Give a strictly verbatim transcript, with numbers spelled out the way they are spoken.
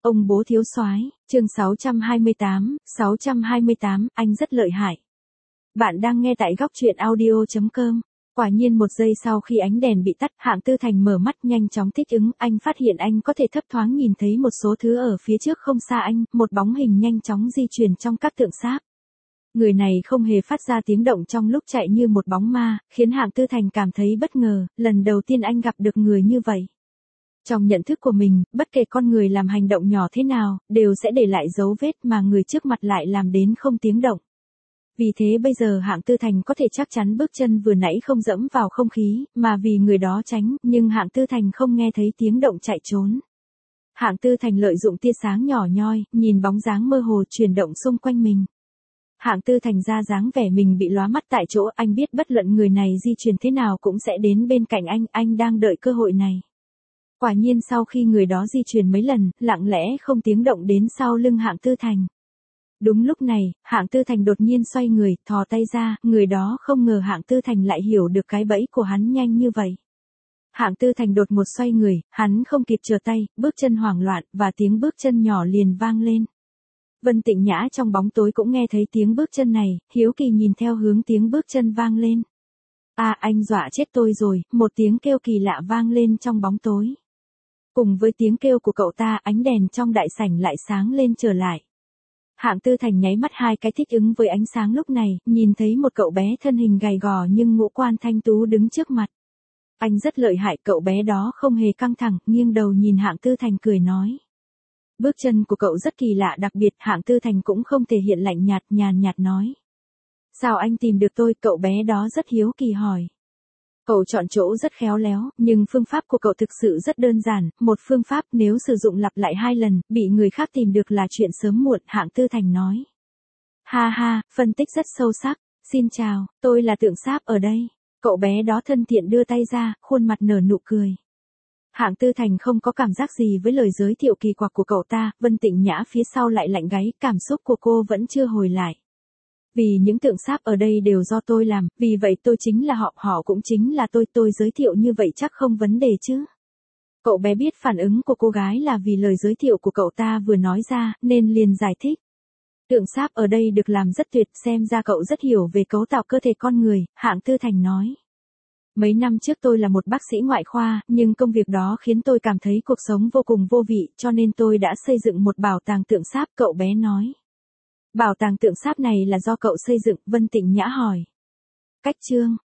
Ông bố thiếu soái, chương sáu trăm hai mươi tám, sáu trăm hai mươi tám, anh rất lợi hại. Bạn đang nghe tại góc truyện audio chấm com. Quả nhiên một giây sau khi ánh đèn bị tắt, Hạng Tư Thành mở mắt nhanh chóng thích ứng, anh phát hiện anh có thể thấp thoáng nhìn thấy một số thứ ở phía trước không xa anh, một bóng hình nhanh chóng di chuyển trong các tượng sáp. Người này không hề phát ra tiếng động trong lúc chạy như một bóng ma, khiến Hạng Tư Thành cảm thấy bất ngờ, lần đầu tiên anh gặp được người như vậy. Trong nhận thức của mình, bất kể con người làm hành động nhỏ thế nào, đều sẽ để lại dấu vết mà người trước mặt lại làm đến không tiếng động. Vì thế bây giờ Hạng Tư Thành có thể chắc chắn bước chân vừa nãy không dẫm vào không khí, mà vì người đó tránh, nhưng Hạng Tư Thành không nghe thấy tiếng động chạy trốn. Hạng Tư Thành lợi dụng tia sáng nhỏ nhoi, nhìn bóng dáng mơ hồ chuyển động xung quanh mình. Hạng Tư Thành ra dáng vẻ mình bị lóa mắt tại chỗ, anh biết bất luận người này di chuyển thế nào cũng sẽ đến bên cạnh anh, anh đang đợi cơ hội này. Quả nhiên sau khi người đó di chuyển mấy lần, lặng lẽ không tiếng động đến sau lưng Hạng Tư Thành. Đúng lúc này, Hạng Tư Thành đột nhiên xoay người, thò tay ra, người đó không ngờ Hạng Tư Thành lại hiểu được cái bẫy của hắn nhanh như vậy. Hạng Tư Thành đột một xoay người, hắn không kịp trở tay, bước chân hoảng loạn, và tiếng bước chân nhỏ liền vang lên. Vân Tịnh Nhã trong bóng tối cũng nghe thấy tiếng bước chân này, hiếu kỳ nhìn theo hướng tiếng bước chân vang lên. À, anh dọa chết tôi rồi, một tiếng kêu kỳ lạ vang lên trong bóng tối. Cùng với tiếng kêu của cậu ta, ánh đèn trong đại sảnh lại sáng lên trở lại. Hạng Tư Thành nháy mắt hai cái thích ứng với ánh sáng lúc này, nhìn thấy một cậu bé thân hình gầy gò nhưng ngũ quan thanh tú đứng trước mặt. Anh rất lợi hại, cậu bé đó không hề căng thẳng, nghiêng đầu nhìn Hạng Tư Thành cười nói. Bước chân của cậu rất kỳ lạ đặc biệt, Hạng Tư Thành cũng không thể hiện lạnh nhạt, nhàn nhạt nói. Sao anh tìm được tôi, cậu bé đó rất hiếu kỳ hỏi. Cậu chọn chỗ rất khéo léo, nhưng phương pháp của cậu thực sự rất đơn giản, một phương pháp nếu sử dụng lặp lại hai lần, bị người khác tìm được là chuyện sớm muộn, Hạng Tư Thành nói. Ha ha, phân tích rất sâu sắc, xin chào, tôi là tượng sáp ở đây. Cậu bé đó thân thiện đưa tay ra, khuôn mặt nở nụ cười. Hạng Tư Thành không có cảm giác gì với lời giới thiệu kỳ quặc của cậu ta, Vân Tịnh Nhã phía sau lại lạnh gáy, cảm xúc của cô vẫn chưa hồi lại. Vì những tượng sáp ở đây đều do tôi làm, vì vậy tôi chính là họ, họ cũng chính là tôi, tôi giới thiệu như vậy chắc không vấn đề chứ. Cậu bé biết phản ứng của cô gái là vì lời giới thiệu của cậu ta vừa nói ra, nên liền giải thích. Tượng sáp ở đây được làm rất tuyệt, xem ra cậu rất hiểu về cấu tạo cơ thể con người, Hạng Tư Thành nói. Mấy năm trước tôi là một bác sĩ ngoại khoa, nhưng công việc đó khiến tôi cảm thấy cuộc sống vô cùng vô vị, cho nên tôi đã xây dựng một bảo tàng tượng sáp, cậu bé nói. Bảo tàng tượng sáp này là do cậu xây dựng, Vân Tịnh Nhã hỏi. Cách chương,